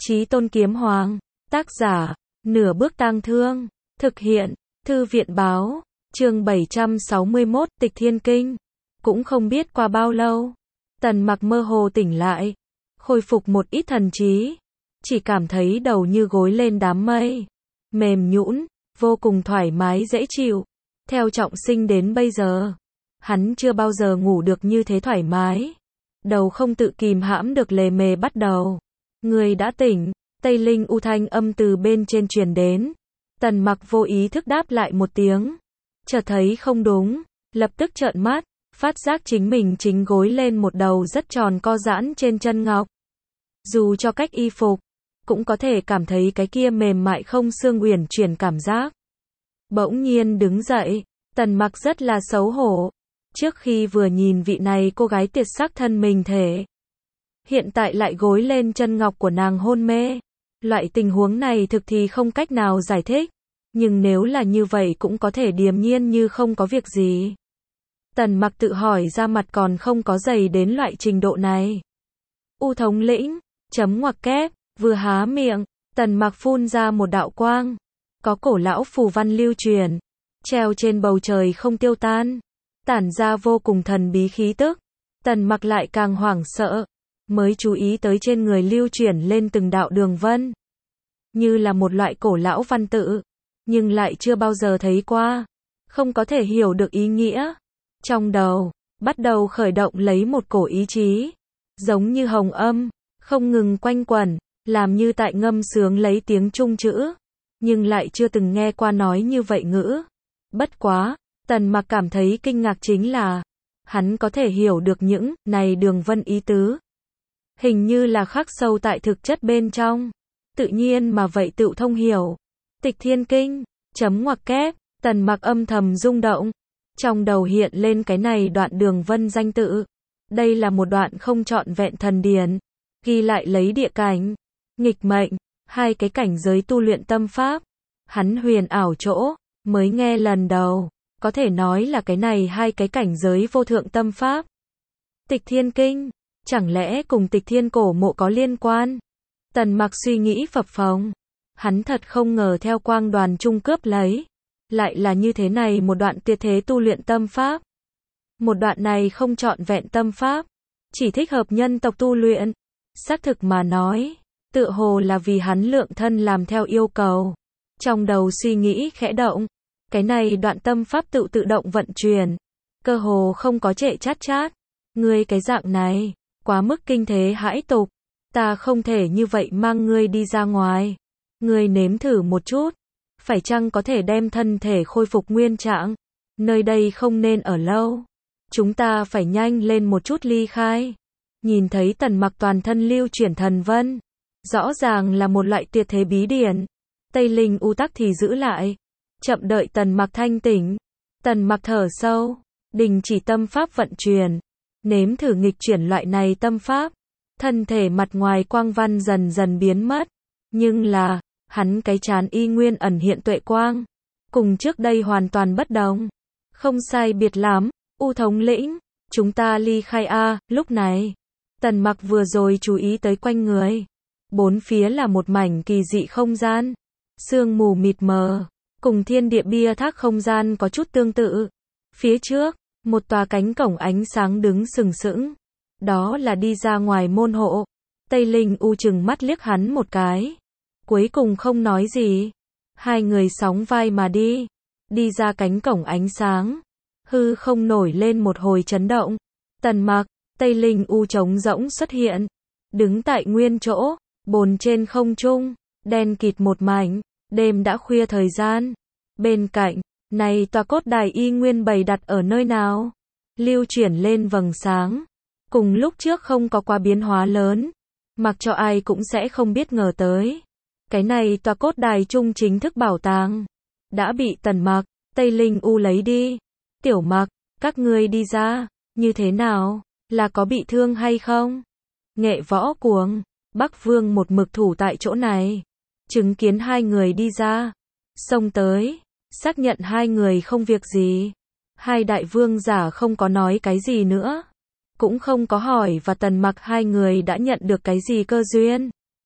Chí Tôn Kiếm Hoàng. Tác giả, Nửa Bước Tang Thương. Thực hiện, Thư viện Báo. Chương 761, Tịch Thiên Kinh. Cũng không biết qua bao lâu, Tần Mặc mơ hồ tỉnh lại, khôi phục một ít thần trí, chỉ cảm thấy đầu như gối lên đám mây, mềm nhũn, vô cùng thoải mái dễ chịu. Theo trọng sinh đến bây giờ, hắn chưa bao giờ ngủ được như thế thoải mái. Đầu không tự kìm hãm được lề mề bắt đầu. Người đã tỉnh, Tây Linh U thanh âm từ bên trên truyền đến. Tần Mặc vô ý thức đáp lại một tiếng. Chợt thấy không đúng, lập tức trợn mắt, phát giác chính mình chính gối lên một đầu rất tròn co giãn trên chân ngọc. Dù cho cách y phục, cũng có thể cảm thấy cái kia mềm mại không xương uyển chuyển cảm giác. Bỗng nhiên đứng dậy, Tần Mặc rất là xấu hổ. Trước khi vừa nhìn vị này cô gái tuyệt sắc thân mình thể, hiện tại lại gối lên chân ngọc của nàng hôn mê. Loại tình huống này thực thì không cách nào giải thích, nhưng nếu là như vậy cũng có thể điềm nhiên như không có việc gì. Tần Mặc tự hỏi ra mặt còn không có dày đến loại trình độ này. U thống lĩnh, chấm ngoặc kép, vừa há miệng, Tần Mặc phun ra một đạo quang. Có cổ lão phù văn lưu truyền, treo trên bầu trời không tiêu tan, tản ra vô cùng thần bí khí tức. Tần Mặc lại càng hoảng sợ, mới chú ý tới trên người lưu chuyển lên từng đạo đường vân, như là một loại cổ lão văn tự, nhưng lại chưa bao giờ thấy qua, không có thể hiểu được ý nghĩa. Trong đầu, bắt đầu khởi động lấy một cổ ý chí, giống như hồng âm, không ngừng quanh quẩn, làm như tại ngâm sướng lấy tiếng Trung chữ, nhưng lại chưa từng nghe qua nói như vậy ngữ. Bất quá, Tần Mặc cảm thấy kinh ngạc chính là, hắn có thể hiểu được những này đường vân ý tứ. Hình như là khắc sâu tại thực chất bên trong, tự nhiên mà vậy tự thông hiểu. Tịch Thiên Kinh, chấm ngoặc kép, Tần Mặc âm thầm rung động. Trong đầu hiện lên cái này đoạn đường vân danh tự. Đây là một đoạn không trọn vẹn thần điển, ghi lại lấy địa cảnh, nghịch mệnh, hai cái cảnh giới tu luyện tâm pháp. Hắn huyền ảo chỗ, mới nghe lần đầu, có thể nói là cái này hai cái cảnh giới vô thượng tâm pháp. Tịch Thiên Kinh, chẳng lẽ cùng Tịch Thiên cổ mộ có liên quan? Tần Mặc suy nghĩ phập phồng, hắn thật không ngờ theo quang đoàn trung cướp lấy, lại là như thế này một đoạn tuyệt thế tu luyện tâm pháp. Một đoạn này không trọn vẹn tâm pháp, chỉ thích hợp nhân tộc tu luyện. Xác thực mà nói, tựa hồ là vì hắn lượng thân làm theo yêu cầu. Trong đầu suy nghĩ khẽ động, cái này đoạn tâm pháp tự động vận chuyển, cơ hồ không có trệ chát chát. Ngươi cái dạng này, quá mức kinh thế hãi tục, ta không thể như vậy mang ngươi đi ra ngoài. Ngươi nếm thử một chút, phải chăng có thể đem thân thể khôi phục nguyên trạng? Nơi đây không nên ở lâu, chúng ta phải nhanh lên một chút ly khai. Nhìn thấy Tần Mặc toàn thân lưu chuyển thần vân, rõ ràng là một loại tuyệt thế bí điển. Tây Linh U tắc thì giữ lại, chậm đợi Tần Mặc thanh tỉnh. Tần Mặc thở sâu, đình chỉ tâm pháp vận chuyển, nếm thử nghịch chuyển loại này tâm pháp. Thân thể mặt ngoài quang văn dần dần biến mất, nhưng là, hắn cái trán y nguyên ẩn hiện tuệ quang, cùng trước đây hoàn toàn bất đồng. Không sai biệt lắm, U thống lĩnh, chúng ta ly khai a. Lúc này, Tần Mặc vừa rồi chú ý tới quanh người, bốn phía là một mảnh kỳ dị không gian, sương mù mịt mờ, cùng thiên địa bia thác không gian có chút tương tự. Phía trước, một tòa cánh cổng ánh sáng đứng sừng sững, đó là đi ra ngoài môn hộ. Tây Linh U chừng mắt liếc hắn một cái, cuối cùng không nói gì. Hai người sóng vai mà đi, đi ra cánh cổng ánh sáng, hư không nổi lên một hồi chấn động. Tần Mặc, Tây Linh U trống rỗng xuất hiện, đứng tại nguyên chỗ, bồn trên không trung, đen kịt một mảnh, đêm đã khuya thời gian. Bên cạnh, này tòa cốt đài y nguyên bày đặt ở nơi nào? Lưu chuyển lên vầng sáng, cùng lúc trước không có quá biến hóa lớn, mặc cho ai cũng sẽ không biết ngờ tới. Cái này tòa cốt đài trung chính thức bảo tàng, đã bị Tần Mặc, Tây Linh U lấy đi. Tiểu Mặc, các ngươi đi ra, như thế nào, là có bị thương hay không? Nghệ Võ Cuồng, Bắc Vương một mực thủ tại chỗ này, chứng kiến hai người đi ra, xông tới, xác nhận hai người không việc gì. Hai đại vương giả không có nói cái gì nữa, cũng không có hỏi và Tần Mặc hai người đã nhận được cái gì cơ duyên.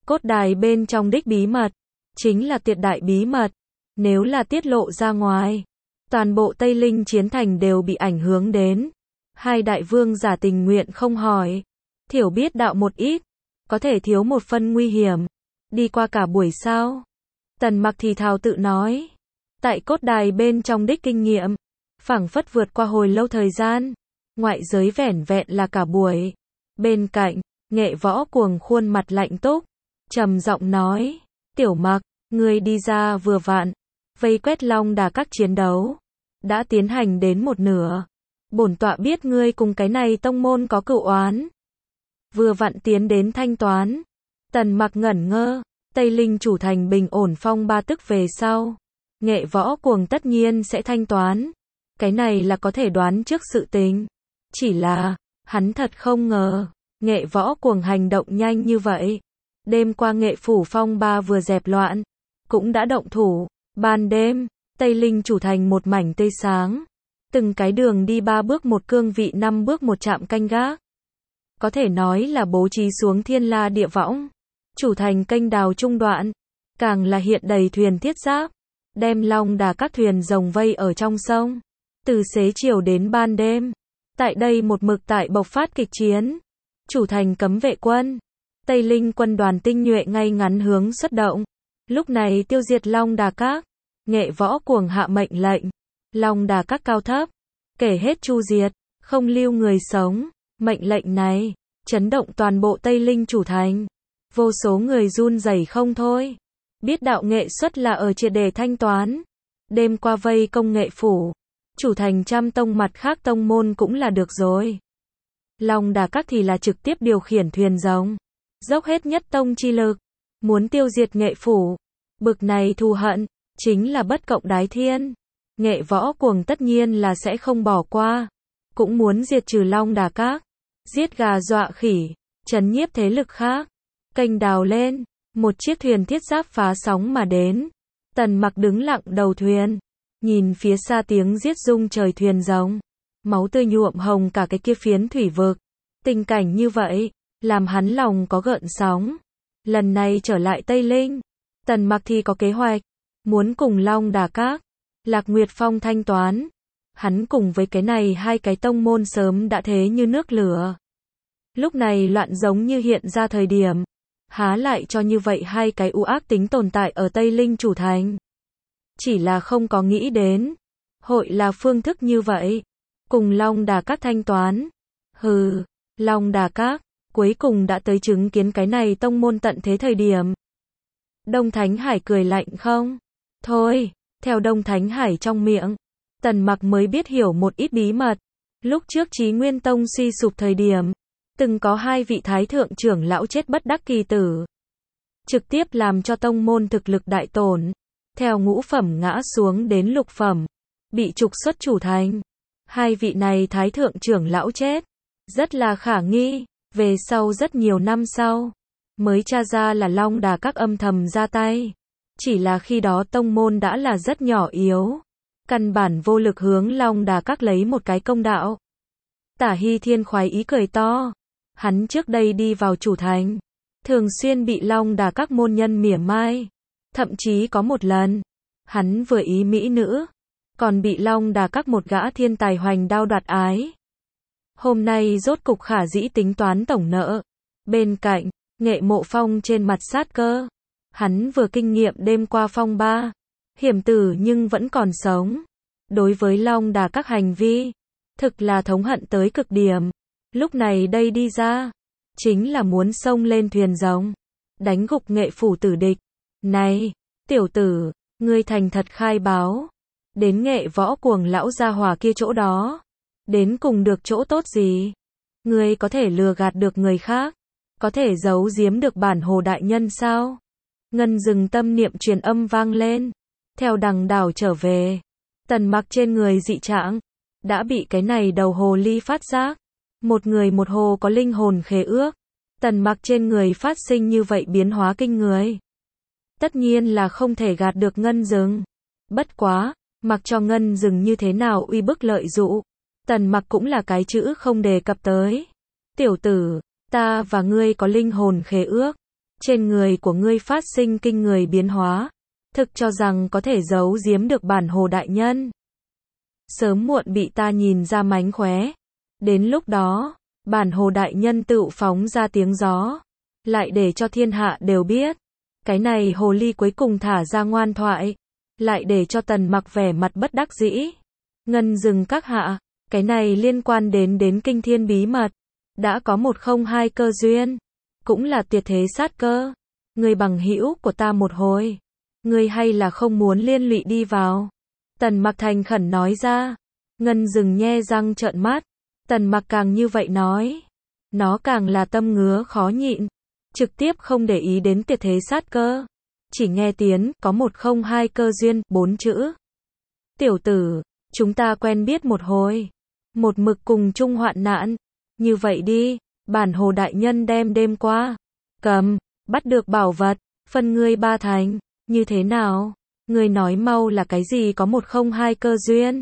Cốt đài bên trong đích bí mật, chính là tuyệt đại bí mật. Nếu là tiết lộ ra ngoài, toàn bộ Tây Linh chiến thành đều bị ảnh hưởng đến. Hai đại vương giả tình nguyện không hỏi, thiểu biết đạo một ít, có thể thiếu một phân nguy hiểm. Đi qua cả buổi sao? Tần Mặc thì thào tự nói. Tại cốt đài bên trong đích kinh nghiệm, phảng phất vượt qua hồi lâu thời gian. Ngoại giới vẻn vẹn là cả buổi. Bên cạnh, Nghệ Võ Cuồng khuôn mặt lạnh túc, trầm giọng nói, Tiểu Mặc, ngươi đi ra vừa vặn, vây quét Long Đà các chiến đấu đã tiến hành đến một nửa. Bổn tọa biết ngươi cùng cái này tông môn có cựu oán, vừa vặn tiến đến thanh toán. Tần Mặc ngẩn ngơ, Tây Linh chủ thành bình ổn phong ba tức về sau, Nghệ Võ Cuồng tất nhiên sẽ thanh toán. Cái này là có thể đoán trước sự tình. Chỉ là, hắn thật không ngờ, Nghệ Võ Cuồng hành động nhanh như vậy. Đêm qua Nghệ phủ phong ba vừa dẹp loạn, cũng đã động thủ. Ban đêm, Tây Linh chủ thành một mảnh tươi sáng. Từng cái đường đi 3 bước một cương vị 5 bước một trạm canh gác. Có thể nói là bố trí xuống thiên la địa võng. Chủ thành kênh đào trung đoạn, càng là hiện đầy thuyền thiết giáp, đem Long Đà các thuyền rồng vây ở trong sông. Từ xế chiều đến ban đêm, tại đây một mực tại bộc phát kịch chiến. Chủ thành cấm vệ quân, Tây Linh quân đoàn tinh nhuệ ngay ngắn hướng xuất động. Lúc này tiêu diệt Long Đà các, Nghệ Võ Cuồng hạ mệnh lệnh, Long Đà các cao thấp, kể hết chu diệt, không lưu người sống. Mệnh lệnh này, chấn động toàn bộ Tây Linh chủ thành. Vô số người run rẩy không thôi. Biết đạo nghệ xuất là ở triệt để thanh toán. Đêm qua vây công Nghệ phủ, chủ thành trăm tông mặt khác tông môn cũng là được rồi. Long Đà các thì là trực tiếp điều khiển thuyền rồng, dốc hết nhất tông chi lực, muốn tiêu diệt Nghệ phủ. Bực này thù hận, chính là bất cộng đái thiên. Nghệ Võ Cuồng tất nhiên là sẽ không bỏ qua, cũng muốn diệt trừ Long Đà các, giết gà dọa khỉ, trấn nhiếp thế lực khác. Kênh đào lên, một chiếc thuyền thiết giáp phá sóng mà đến. Tần Mặc đứng lặng đầu thuyền, nhìn phía xa tiếng giết rung trời thuyền rồng, máu tươi nhuộm hồng cả cái kia phiến thủy vực. Tình cảnh như vậy, làm hắn lòng có gợn sóng. Lần này trở lại Tây Linh, Tần Mặc thì có kế hoạch, muốn cùng Long Đà các, Lạc Nguyệt Phong thanh toán. Hắn cùng với cái này hai cái tông môn sớm đã thế như nước lửa. Lúc này loạn giống như hiện ra thời điểm, há lại cho như vậy hai cái u ác tính tồn tại ở Tây Linh chủ thành. Chỉ là không có nghĩ đến, hội là phương thức như vậy, cùng Long Đà các thanh toán. Hừ, Long Đà các, cuối cùng đã tới chứng kiến cái này tông môn tận thế thời điểm. Đông Thánh Hải cười lạnh không? Thôi, theo Đông Thánh Hải trong miệng, Tần Mặc mới biết hiểu một ít bí mật. Lúc trước Chí Nguyên Tông suy sụp thời điểm, từng có hai vị thái thượng trưởng lão chết bất đắc kỳ tử, trực tiếp làm cho tông môn thực lực đại tổn, theo ngũ phẩm ngã xuống đến lục phẩm, bị trục xuất chủ thành. Hai vị này thái thượng trưởng lão chết, rất là khả nghi. Về sau rất nhiều năm sau, mới tra ra là Long Đà các âm thầm ra tay. Chỉ là khi đó tông môn đã là rất nhỏ yếu, căn bản vô lực hướng Long Đà các lấy một cái công đạo. Tả Hy Thiên khoái ý cười to. Hắn trước đây đi vào chủ thành, thường xuyên bị Long Đà các môn nhân mỉa mai. Thậm chí có một lần, hắn vừa ý mỹ nữ, còn bị Long Đà các một gã thiên tài hoành đao đoạt ái. Hôm nay rốt cục khả dĩ tính toán tổng nợ. Bên cạnh, Nghệ Mộ Phong trên mặt sát cơ. Hắn vừa kinh nghiệm đêm qua phong ba, hiểm tử nhưng vẫn còn sống. Đối với Long Đà các hành vi, thực là thống hận tới cực điểm. Lúc này đây đi ra, chính là muốn xông lên thuyền rồng, đánh gục Nghệ phủ tử địch. Này, tiểu tử, ngươi thành thật khai báo, đến Nghệ Võ Cuồng lão gia hỏa kia chỗ đó, đến cùng được chỗ tốt gì? Ngươi có thể lừa gạt được người khác, có thể giấu giếm được bản hồ đại nhân sao? Ngân Dừng tâm niệm truyền âm vang lên. Theo đằng đảo trở về, Tần Mặc trên người dị trạng, đã bị cái này đầu hồ ly phát giác. Một người một hồ có linh hồn khế ước. Tần Mặc trên người phát sinh như vậy biến hóa kinh người. Tất nhiên là không thể gạt được Ngân Dừng. Bất quá, mặc cho Ngân Dừng như thế nào uy bức lợi dụ, Tần Mặc cũng là cái chữ không đề cập tới. Tiểu tử, ta và ngươi có linh hồn khế ước, Trên người của ngươi phát sinh kinh người biến hóa, thực cho rằng có thể giấu giếm được bản Hồ đại nhân. Sớm muộn bị ta nhìn ra mánh khóe. Đến lúc đó, bản Hồ đại nhân tự phóng ra tiếng gió, lại để cho thiên hạ đều biết. Cái này hồ ly cuối cùng thả ra ngoan thoại, lại để cho Tần Mặc vẻ mặt bất đắc dĩ. Ngân Dừng các hạ, cái này liên quan đến kinh thiên bí mật, đã có 102 cơ duyên, cũng là tuyệt thế sát cơ. Người bằng hữu của ta một hồi, người hay là không muốn liên lụy đi vào? Tần Mặc thành khẩn nói ra. Ngân Dừng nhe răng trợn mắt. Tần Mặc càng như vậy nói, nó càng là tâm ngứa khó nhịn, trực tiếp không để ý đến tuyệt thế sát cơ. Chỉ nghe tiếng có 102 cơ duyên, 4 chữ. Tiểu tử, chúng ta quen biết một hồi, một mực cùng chung hoạn nạn. Như vậy đi, bản Hồ đại nhân đem đêm qua bắt được bảo vật, phân ngươi 3 thành, như thế nào? Ngươi nói mau là cái gì có 102 cơ duyên?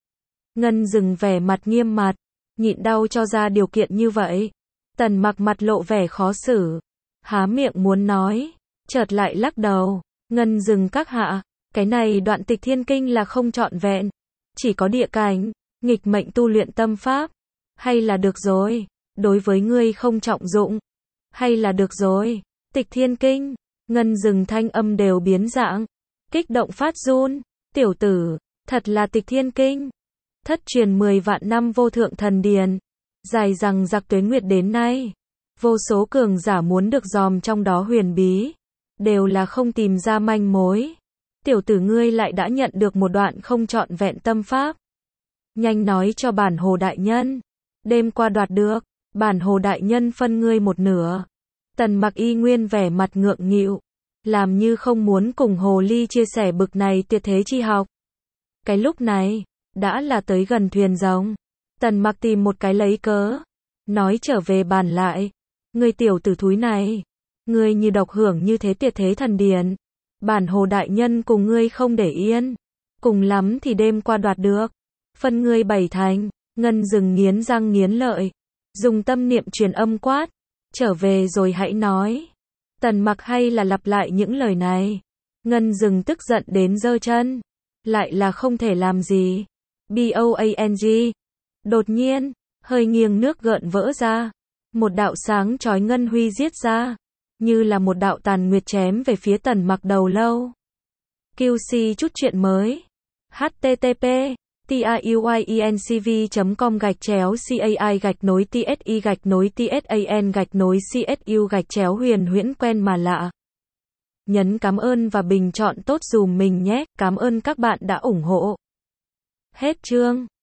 Ngân Dừng vẻ mặt nghiêm mặt, nhịn đau cho ra điều kiện như vậy. Tần Mặc mặt lộ vẻ khó xử, há miệng muốn nói, chợt lại lắc đầu. Ngân Dừng các hạ, cái này đoạn Tịch Thiên Kinh là không trọn vẹn, chỉ có địa cảnh, nghịch mệnh tu luyện tâm pháp, hay là được rồi, đối với ngươi không trọng dụng, hay là được rồi. Tịch Thiên Kinh, Ngân Dừng thanh âm đều biến dạng, kích động phát run. Tiểu tử, thật là Tịch Thiên Kinh, thất truyền 10 vạn năm vô thượng thần điển, dài rằng giặc tuế nguyệt đến nay, vô số cường giả muốn được dòm trong đó huyền bí, đều là không tìm ra manh mối. Tiểu tử ngươi lại đã nhận được một đoạn không trọn vẹn tâm pháp. Nhanh nói cho bản Hồ đại nhân, đêm qua đoạt được, bản Hồ đại nhân phân ngươi một nửa. Tần Mặc y nguyên vẻ mặt ngượng nghịu, làm như không muốn cùng hồ ly chia sẻ bực này tuyệt thế chi học. Cái lúc này, đã là tới gần thuyền rồng. Tần Mặc tìm một cái lấy cớ, nói trở về bàn lại. Ngươi tiểu tử thúi này, ngươi như độc hưởng như thế tuyệt thế thần điển, bản Hồ đại nhân cùng ngươi không để yên, cùng lắm thì đêm qua đoạt được, phân ngươi 7 thành. Ngân Dừng nghiến răng nghiến lợi, dùng tâm niệm truyền âm quát, trở về rồi hãy nói. Tần Mặc hay là lặp lại những lời này. Ngân Dừng tức giận đến giơ chân, lại là không thể làm gì. BOANG. Đột nhiên, hơi nghiêng nước gợn vỡ ra, một đạo sáng chói ngân huy giết ra, như là một đạo tàn nguyệt chém về phía Tần Mặc đầu lâu. QC chút chuyện mới. http tayuincv.com/cai-tsi-tsan-huyền huyễn quen mà lạ. Nhấn cảm ơn và bình chọn tốt dùm mình nhé. Cảm ơn các bạn đã ủng hộ. Hết chương.